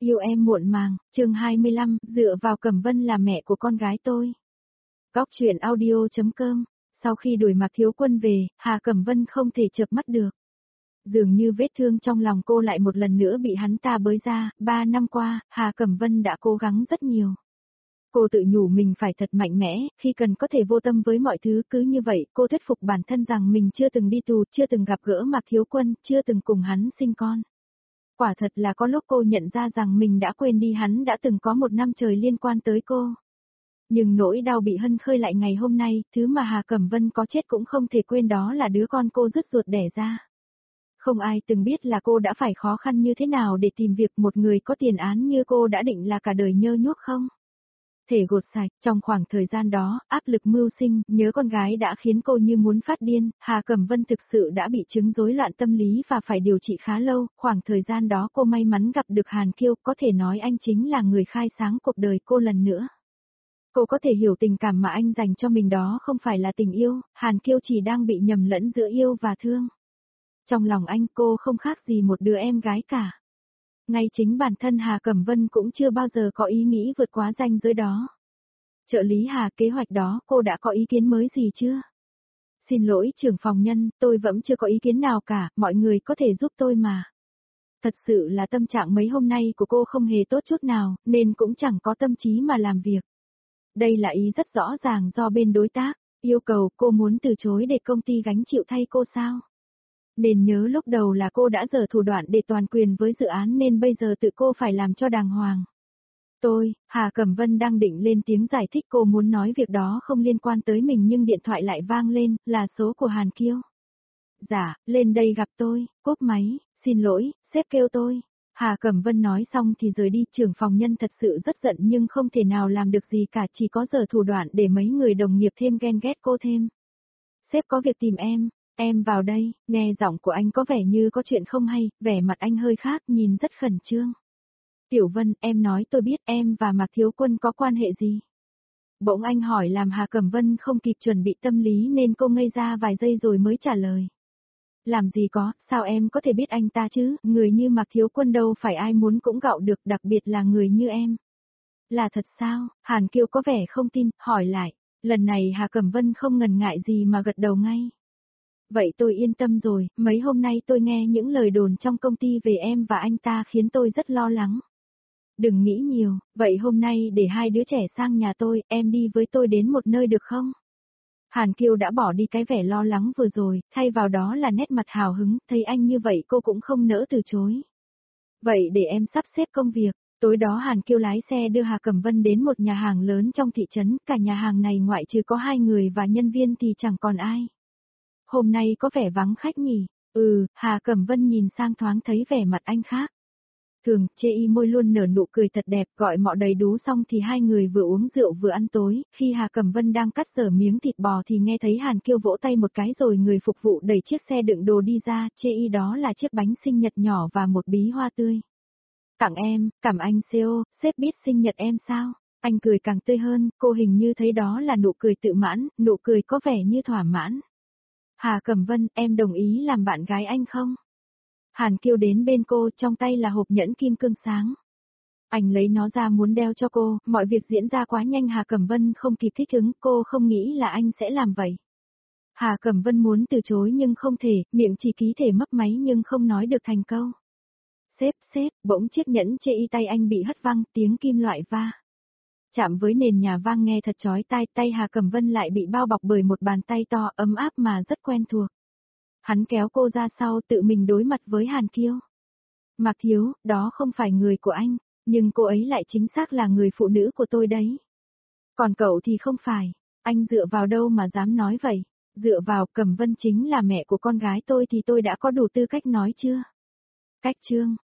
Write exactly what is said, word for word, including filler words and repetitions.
Yêu em muộn màng, chương hai mươi lăm, dựa vào Cẩm Vân là mẹ của con gái tôi. Góc truyện audio.com. Sau khi đuổi Mạc Thiếu Quân về, Hà Cẩm Vân không thể chợp mắt được. Dường như vết thương trong lòng cô lại một lần nữa bị hắn ta bới ra, ba năm qua, Hà Cẩm Vân đã cố gắng rất nhiều. Cô tự nhủ mình phải thật mạnh mẽ, khi cần có thể vô tâm với mọi thứ, cứ như vậy, cô thuyết phục bản thân rằng mình chưa từng đi tù, chưa từng gặp gỡ Mạc Thiếu Quân, chưa từng cùng hắn sinh con. Quả thật là có lúc cô nhận ra rằng mình đã quên đi hắn đã từng có một năm trời liên quan tới cô. Nhưng nỗi đau bị hân khơi lại ngày hôm nay, thứ mà Hà Cẩm Vân có chết cũng không thể quên, đó là đứa con cô rứt ruột đẻ ra. Không ai từng biết là cô đã phải khó khăn như thế nào để tìm việc, một người có tiền án như cô đã định là cả đời nhơ nhuốc không? Thể gột sạch, trong khoảng thời gian đó, áp lực mưu sinh, nhớ con gái đã khiến cô như muốn phát điên, Hà Cẩm Vân thực sự đã bị chứng rối loạn tâm lý và phải điều trị khá lâu, khoảng thời gian đó cô may mắn gặp được Hàn Kiêu, có thể nói anh chính là người khai sáng cuộc đời cô lần nữa. Cô có thể hiểu tình cảm mà anh dành cho mình đó không phải là tình yêu, Hàn Kiêu chỉ đang bị nhầm lẫn giữa yêu và thương. Trong lòng anh cô không khác gì một đứa em gái cả. Ngay chính bản thân Hà Cẩm Vân cũng chưa bao giờ có ý nghĩ vượt quá ranh giới đó. Trợ lý Hà, kế hoạch đó cô đã có ý kiến mới gì chưa? Xin lỗi trưởng phòng nhân, tôi vẫn chưa có ý kiến nào cả, mọi người có thể giúp tôi mà. Thật sự là tâm trạng mấy hôm nay của cô không hề tốt chút nào, nên cũng chẳng có tâm trí mà làm việc. Đây là ý rất rõ ràng do bên đối tác, yêu cầu cô muốn từ chối để công ty gánh chịu thay cô sao? Nên nhớ lúc đầu là cô đã giở thủ đoạn để toàn quyền với dự án nên bây giờ tự cô phải làm cho đàng hoàng. Tôi, Hà Cẩm Vân đang định lên tiếng giải thích cô muốn nói việc đó không liên quan tới mình nhưng điện thoại lại vang lên, là số của Hàn Kiêu. Dạ, lên đây gặp tôi, cúp máy, xin lỗi, sếp kêu tôi. Hà Cẩm Vân nói xong thì rời đi, trưởng phòng nhân thật sự rất giận nhưng không thể nào làm được gì cả, chỉ có giở thủ đoạn để mấy người đồng nghiệp thêm ghen ghét cô thêm. Sếp có việc tìm em. Em vào đây, nghe giọng của anh có vẻ như có chuyện không hay, vẻ mặt anh hơi khác, nhìn rất khẩn trương. Tiểu Vân, em nói tôi biết em và Mạc Thiếu Quân có quan hệ gì? Bỗng anh hỏi làm Hà Cẩm Vân không kịp chuẩn bị tâm lý nên cô ngây ra vài giây rồi mới trả lời. Làm gì có, sao em có thể biết anh ta chứ, người như Mạc Thiếu Quân đâu phải ai muốn cũng gạo được, đặc biệt là người như em. Là thật sao? Hàn Kiêu có vẻ không tin, hỏi lại. Lần này Hà Cẩm Vân không ngần ngại gì mà gật đầu ngay. Vậy tôi yên tâm rồi, mấy hôm nay tôi nghe những lời đồn trong công ty về em và anh ta khiến tôi rất lo lắng. Đừng nghĩ nhiều, vậy hôm nay để hai đứa trẻ sang nhà tôi, em đi với tôi đến một nơi được không? Hàn Kiêu đã bỏ đi cái vẻ lo lắng vừa rồi, thay vào đó là nét mặt hào hứng, thấy anh như vậy cô cũng không nỡ từ chối. Vậy để em sắp xếp công việc. Tối đó Hàn Kiêu lái xe đưa Hà Cẩm Vân đến một nhà hàng lớn trong thị trấn, cả nhà hàng này ngoại trừ có hai người và nhân viên thì chẳng còn ai. Hôm nay có vẻ vắng khách nhỉ? Ừ, Hà Cẩm Vân nhìn sang thoáng thấy vẻ mặt anh khác. Thường, chê y môi luôn nở nụ cười thật đẹp, gọi mọi đầy đú xong thì hai người vừa uống rượu vừa ăn tối, khi Hà Cẩm Vân đang cắt dở miếng thịt bò thì nghe thấy Hàn Kiêu vỗ tay một cái rồi người phục vụ đẩy chiếc xe đựng đồ đi ra, chê y đó là chiếc bánh sinh nhật nhỏ và một bí hoa tươi. Tặng em, cảm anh xê ô, sếp biết sinh nhật em sao? Anh cười càng tươi hơn, cô hình như thấy đó là nụ cười tự mãn, nụ cười có vẻ như thỏa mãn. Hà Cẩm Vân, em đồng ý làm bạn gái anh không? Hàn Kiêu đến bên cô, trong tay là hộp nhẫn kim cương sáng. Anh lấy nó ra muốn đeo cho cô, mọi việc diễn ra quá nhanh Hà Cẩm Vân không kịp thích ứng, cô không nghĩ là anh sẽ làm vậy. Hà Cẩm Vân muốn từ chối nhưng không thể, miệng chỉ ký thể mấp máy nhưng không nói được thành câu. Sếp, sếp, bỗng chiếc nhẫn chê y tay anh bị hất văng, tiếng kim loại va. Chạm với nền nhà vang nghe thật chói tai, tay Hà Cẩm Vân lại bị bao bọc bởi một bàn tay to, ấm áp mà rất quen thuộc. Hắn kéo cô ra sau tự mình đối mặt với Hàn Kiêu. Mạc Thiếu, đó không phải người của anh, nhưng cô ấy lại chính xác là người phụ nữ của tôi đấy. Còn cậu thì không phải, anh dựa vào đâu mà dám nói vậy? Dựa vào Cẩm Vân chính là mẹ của con gái tôi thì tôi đã có đủ tư cách nói chưa? Cách chương.